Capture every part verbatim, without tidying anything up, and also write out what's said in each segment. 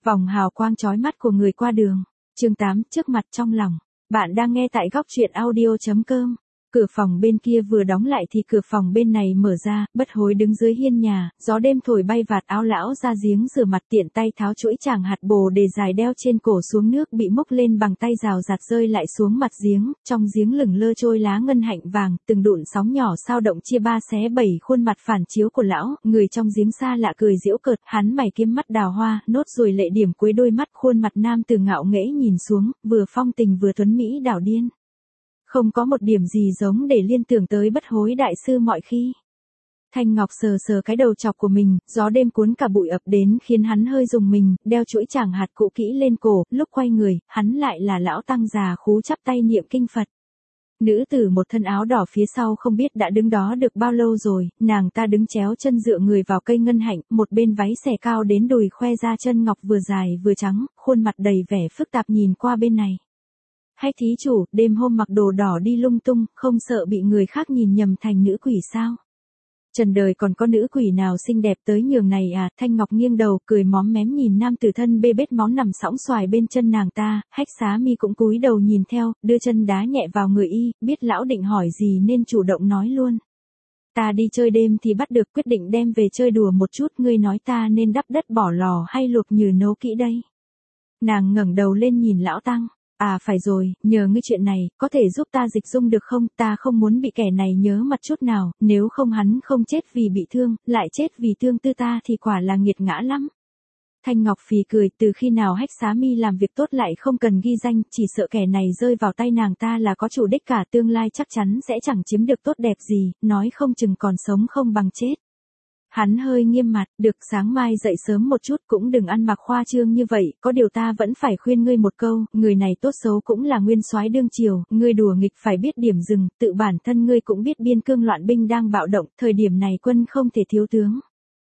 Vòng hào quang chói mắt của người qua đường. Chương tám, trước mặt trong lòng. Bạn đang nghe tại góc truyện audio chấm com. Cửa phòng bên kia vừa đóng lại thì cửa phòng bên này mở ra, Bất Hối đứng dưới hiên nhà, gió đêm thổi bay vạt áo lão ra giếng rửa mặt, tiện tay tháo chuỗi chàng hạt bồ đề dài đeo trên cổ xuống nước bị múc lên bằng tay rào rạt rơi lại xuống mặt giếng, trong giếng lửng lơ trôi lá ngân hạnh vàng, từng đụn sóng nhỏ sao động chia ba xé bảy khuôn mặt phản chiếu của lão, người trong giếng xa lạ cười giễu cợt, hắn mày kiếm mắt đào hoa, nốt ruồi lệ điểm cuối đôi mắt, khuôn mặt nam từ ngạo nghễ nhìn xuống, vừa phong tình vừa tuấn mỹ đảo điên. Không có một điểm gì giống để liên tưởng tới Bất Hối đại sư mọi khi. Thanh Ngọc sờ sờ cái đầu chọc của mình, gió đêm cuốn cả bụi ập đến khiến hắn hơi rùng mình, đeo chuỗi chàng hạt cũ kỹ lên cổ, lúc quay người, hắn lại là lão tăng già khú chắp tay niệm kinh Phật. Nữ tử một thân áo đỏ phía sau không biết đã đứng đó được bao lâu rồi, nàng ta đứng chéo chân dựa người vào cây ngân hạnh, một bên váy xẻ cao đến đùi khoe ra chân ngọc vừa dài vừa trắng, khuôn mặt đầy vẻ phức tạp nhìn qua bên này. Hách thí chủ, đêm hôm mặc đồ đỏ đi lung tung, không sợ bị người khác nhìn nhầm thành nữ quỷ sao? Trần đời còn có nữ quỷ nào xinh đẹp tới nhường này à? Thanh Ngọc nghiêng đầu, cười móm mém nhìn nam tử thân bê bết máu nằm sõng xoài bên chân nàng ta, Hách Xá Mi cũng cúi đầu nhìn theo, đưa chân đá nhẹ vào người y, biết lão định hỏi gì nên chủ động nói luôn. Ta đi chơi đêm thì bắt được, quyết định đem về chơi đùa một chút, ngươi nói ta nên đắp đất bỏ lò hay luộc nhừ nấu kỹ đây? Nàng ngẩng đầu lên nhìn lão tăng. À phải rồi, nhờ ngươi chuyện này, có thể giúp ta dịch dung được không? Ta không muốn bị kẻ này nhớ mặt chút nào, nếu không hắn không chết vì bị thương, lại chết vì thương tư ta thì quả là nghiệt ngã lắm. Thanh Ngọc phì cười, từ khi nào Hách Xá Mi làm việc tốt lại không cần ghi danh, chỉ sợ kẻ này rơi vào tay nàng ta là có chủ đích cả, tương lai chắc chắn sẽ chẳng chiếm được tốt đẹp gì, nói không chừng còn sống không bằng chết. Hắn hơi nghiêm mặt, được, sáng mai dậy sớm một chút, cũng đừng ăn mặc khoa trương như vậy, có điều ta vẫn phải khuyên ngươi một câu, người này tốt xấu cũng là nguyên soái đương triều, ngươi đùa nghịch phải biết điểm dừng, tự bản thân ngươi cũng biết biên cương loạn binh đang bạo động, thời điểm này quân không thể thiếu tướng.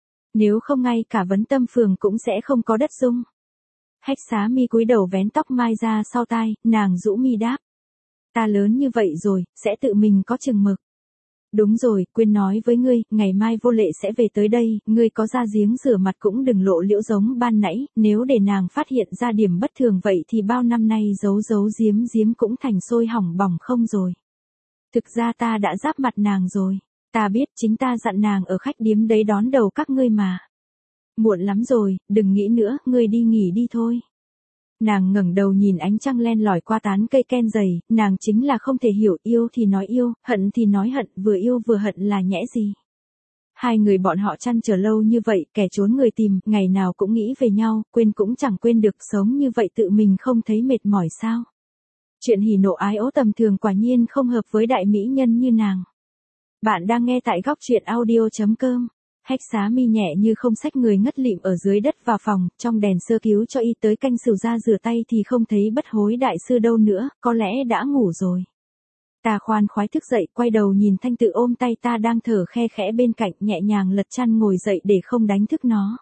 Nếu không ngay cả Vấn Tâm phường cũng sẽ không có đất dung. Hách Xá Mi cúi đầu vén tóc mai ra sau tai, nàng rũ mi đáp. Ta lớn như vậy rồi, sẽ tự mình có chừng mực. Đúng rồi, quên nói với ngươi, ngày mai Vô Lệ sẽ về tới đây, ngươi có ra giếng rửa mặt cũng đừng lộ liễu giống ban nãy, nếu để nàng phát hiện ra điểm bất thường vậy thì bao năm nay giấu giấu giếm giếm cũng thành sôi hỏng bỏng không rồi. Thực ra ta đã giáp mặt nàng rồi, ta biết chính ta dặn nàng ở khách điếm đấy đón đầu các ngươi mà. Muộn lắm rồi, đừng nghĩ nữa, ngươi đi nghỉ đi thôi. Nàng ngẩng đầu nhìn ánh trăng len lỏi qua tán cây ken dày, nàng chính là không thể hiểu, yêu thì nói yêu, hận thì nói hận, vừa yêu vừa hận là nhẽ gì. Hai người bọn họ chăn trở lâu như vậy, kẻ trốn người tìm, ngày nào cũng nghĩ về nhau, quên cũng chẳng quên được, sống như vậy tự mình không thấy mệt mỏi sao. Chuyện hỉ nộ ái ố tầm thường quả nhiên không hợp với đại mỹ nhân như nàng. Bạn đang nghe tại góc truyện audio chấm com. Hách Xá Mi nhẹ như không xách người ngất lịm ở dưới đất vào phòng, trong đèn sơ cứu cho y tới canh sửu ra rửa tay thì không thấy Bất Hối đại sư đâu nữa, có lẽ đã ngủ rồi. Ta khoan khoái thức dậy, quay đầu nhìn Thanh Tự ôm tay ta đang thở khe khẽ bên cạnh, nhẹ nhàng lật chăn ngồi dậy để không đánh thức nó.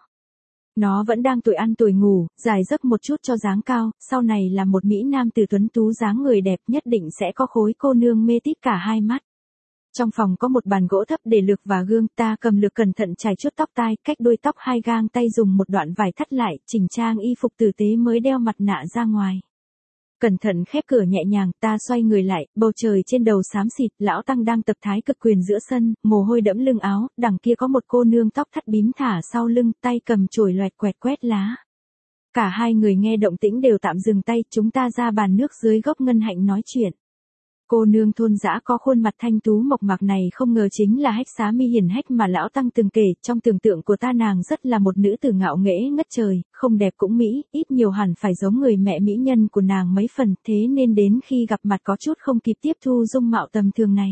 Nó vẫn đang tuổi ăn tuổi ngủ, dài giấc một chút cho dáng cao, sau này là một mỹ nam tử tuấn tú dáng người đẹp, nhất định sẽ có khối cô nương mê tít cả hai mắt. Trong phòng có một bàn gỗ thấp để lược và gương, ta cầm lược cẩn thận chải chuốt tóc tai, cách đuôi tóc hai gang tay dùng một đoạn vải thắt lại, chỉnh trang y phục tử tế mới đeo mặt nạ ra ngoài. Cẩn thận khép cửa nhẹ nhàng, ta xoay người lại, bầu trời trên đầu xám xịt, lão tăng đang tập thái cực quyền giữa sân, mồ hôi đẫm lưng áo, đằng kia có một cô nương tóc thắt bím thả sau lưng, tay cầm chổi loẹt quẹt quét lá. Cả hai người nghe động tĩnh đều tạm dừng tay, chúng ta ra bàn nước dưới gốc ngân hạnh nói chuyện. Cô nương thôn dã có khuôn mặt thanh tú mộc mạc này không ngờ chính là Hách Xá Mi hiển hách mà lão tăng từng kể, trong tưởng tượng của ta nàng rất là một nữ tử ngạo nghễ ngất trời, không đẹp cũng mỹ, ít nhiều hẳn phải giống người mẹ mỹ nhân của nàng mấy phần, thế nên đến khi gặp mặt có chút không kịp tiếp thu dung mạo tầm thường này.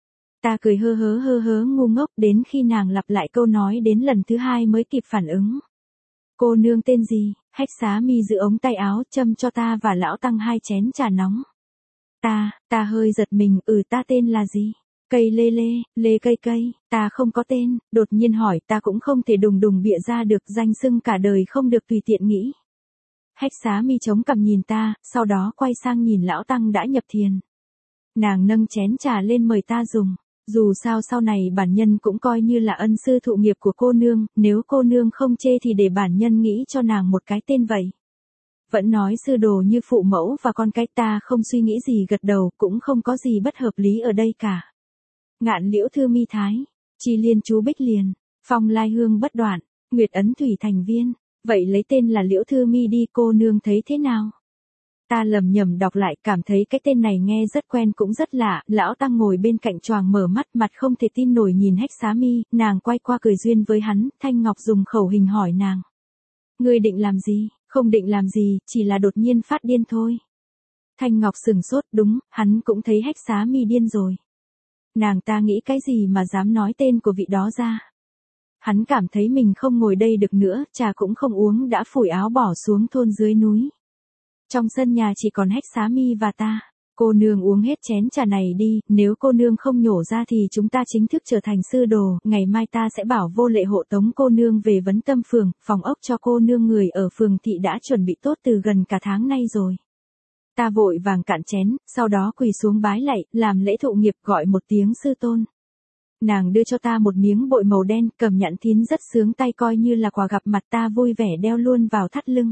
Ta cười hơ hớ hơ hớ ngu ngốc, đến khi nàng lặp lại câu nói đến lần thứ hai mới kịp phản ứng. Cô nương tên gì? Hách Xá Mi giữ ống tay áo châm cho ta và lão tăng hai chén trà nóng. Ta, ta hơi giật mình, ừ ta tên là gì? Cây lê lê, lê cây cây, ta không có tên, đột nhiên hỏi ta cũng không thể đùng đùng bịa ra được, danh xưng cả đời không được tùy tiện nghĩ. Hách Xá Mi chống cằm nhìn ta, sau đó quay sang nhìn lão tăng đã nhập thiền. Nàng nâng chén trà lên mời ta dùng. Dù sao sau này bản nhân cũng coi như là ân sư thụ nghiệp của cô nương, nếu cô nương không chê thì để bản nhân nghĩ cho nàng một cái tên vậy. Vẫn nói sư đồ như phụ mẫu và con cái, ta không suy nghĩ gì gật đầu, cũng không có gì bất hợp lý ở đây cả. Ngạn liễu thư mi thái, chi liên chú bích liền, phong lai hương bất đoạn, nguyệt ấn thủy thành viên, vậy lấy tên là liễu thư mi đi, cô nương thấy thế nào? Ta lầm nhầm đọc lại, cảm thấy cái tên này nghe rất quen cũng rất lạ. Lão tăng ngồi bên cạnh choàng mở mắt, mặt không thể tin nổi nhìn Hách Xá Mi, nàng quay qua cười duyên với hắn. Thanh Ngọc dùng khẩu hình hỏi nàng: ngươi định làm gì? Không định làm gì, chỉ là đột nhiên phát điên thôi. Thanh Ngọc sừng sốt, đúng, hắn cũng thấy Hách Xá Mi điên rồi. Nàng ta nghĩ cái gì mà dám nói tên của vị đó ra? Hắn cảm thấy mình không ngồi đây được nữa, trà cũng không uống đã phủi áo bỏ xuống thôn dưới núi. Trong sân nhà chỉ còn Hách Xá Mi và ta. Cô nương uống hết chén trà này đi, nếu cô nương không nhổ ra thì chúng ta chính thức trở thành sư đồ, ngày mai ta sẽ bảo vô lệ hộ tống cô nương về Vấn Tâm phường, phòng ốc cho cô nương người ở phường thị đã chuẩn bị tốt từ gần cả tháng nay rồi. Ta vội vàng cạn chén, sau đó quỳ xuống bái lạy, làm lễ thụ nghiệp gọi một tiếng sư tôn. Nàng đưa cho ta một miếng bội màu đen, cầm nhẫn thín rất sướng tay, coi như là quà gặp mặt, ta vui vẻ đeo luôn vào thắt lưng.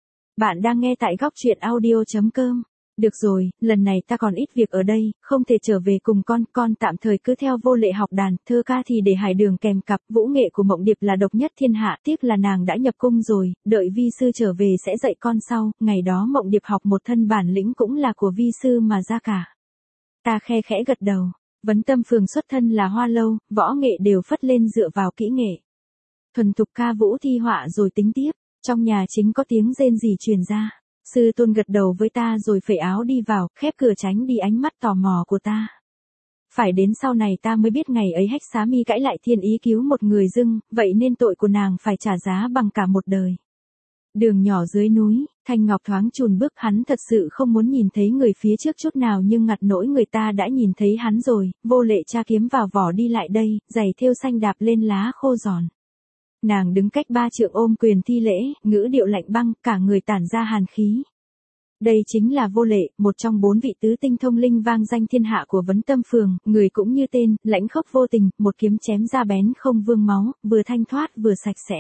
Bạn đang nghe tại góc truyện audio chấm com. Được rồi, lần này ta còn ít việc ở đây, không thể trở về cùng con, con tạm thời cứ theo vô lệ học đàn, thơ ca thì để Hải Đường kèm cặp, vũ nghệ của Mộng Điệp là độc nhất thiên hạ, tiếc là nàng đã nhập cung rồi, đợi vi sư trở về sẽ dạy con sau, ngày đó Mộng Điệp học một thân bản lĩnh cũng là của vi sư mà ra cả. Ta khe khẽ gật đầu, Vấn Tâm phường xuất thân là Hoa Lâu, võ nghệ đều phất lên dựa vào kỹ nghệ. Thuần thục ca vũ thi họa rồi tính tiếp, trong nhà chính có tiếng rên rỉ truyền ra. Sư tôn gật đầu với ta rồi phẩy áo đi vào, khép cửa tránh đi ánh mắt tò mò của ta. Phải đến sau này ta mới biết ngày ấy Hách Xá Mi cãi lại thiên ý cứu một người dưng, vậy nên tội của nàng phải trả giá bằng cả một đời. Đường nhỏ dưới núi, Thanh Ngọc thoáng chùn bước, hắn thật sự không muốn nhìn thấy người phía trước chút nào, nhưng ngặt nỗi người ta đã nhìn thấy hắn rồi. Vô lệ tra kiếm vào vỏ đi lại đây, giày thêu xanh đạp lên lá khô giòn. Nàng đứng cách ba trượng ôm quyền thi lễ, ngữ điệu lạnh băng, cả người tản ra hàn khí. Đây chính là Vô Lệ, một trong bốn vị tứ tinh thông linh vang danh thiên hạ của Vấn Tâm phường, người cũng như tên, lãnh khốc vô tình, một kiếm chém ra bén không vương máu, vừa thanh thoát vừa sạch sẽ.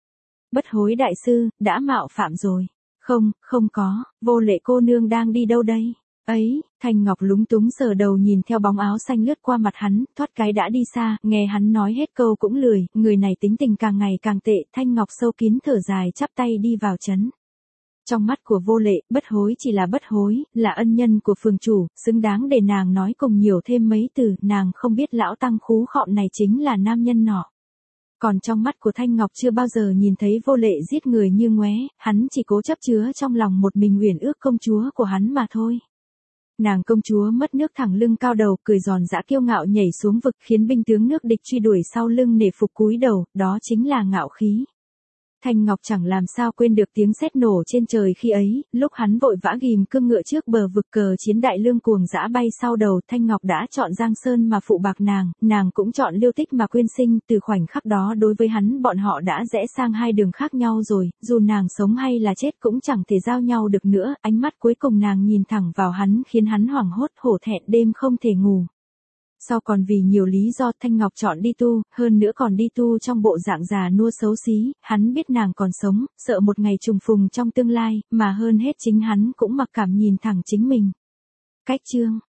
Bất hối đại sư, đã mạo phạm rồi. Không, không có, Vô Lệ cô nương đang đi đâu đây? Ấy, Thanh Ngọc lúng túng sờ đầu nhìn theo bóng áo xanh lướt qua mặt hắn, thoát cái đã đi xa, nghe hắn nói hết câu cũng lười, người này tính tình càng ngày càng tệ. Thanh Ngọc sâu kín thở dài chắp tay đi vào trấn. Trong mắt của Vô Lệ, bất hối chỉ là bất hối, là ân nhân của phường chủ, xứng đáng để nàng nói cùng nhiều thêm mấy từ, nàng không biết lão tăng khú khọm này chính là nam nhân nọ. Còn trong mắt của Thanh Ngọc chưa bao giờ nhìn thấy Vô Lệ giết người như ngoé, hắn chỉ cố chấp chứa trong lòng một mình uyển ước công chúa của hắn mà thôi. Nàng công chúa mất nước thẳng lưng cao đầu, cười giòn giã kiêu ngạo nhảy xuống vực, khiến binh tướng nước địch truy đuổi sau lưng nể phục cúi đầu, đó chính là ngạo khí. Thanh Ngọc chẳng làm sao quên được tiếng sét nổ trên trời khi ấy, lúc hắn vội vã ghim cương ngựa trước bờ vực, cờ chiến đại lương cuồng dã bay sau đầu. Thanh Ngọc đã chọn Giang Sơn mà phụ bạc nàng, nàng cũng chọn Liêu Tích mà quyên sinh, từ khoảnh khắc đó đối với hắn bọn họ đã rẽ sang hai đường khác nhau rồi, dù nàng sống hay là chết cũng chẳng thể giao nhau được nữa. Ánh mắt cuối cùng nàng nhìn thẳng vào hắn khiến hắn hoảng hốt hổ thẹn, đêm không thể ngủ. Sau còn vì nhiều lý do Thanh Ngọc chọn đi tu, hơn nữa còn đi tu trong bộ dạng già nua xấu xí, hắn biết nàng còn sống, sợ một ngày trùng phùng trong tương lai, mà hơn hết chính hắn cũng mặc cảm nhìn thẳng chính mình. Cách chương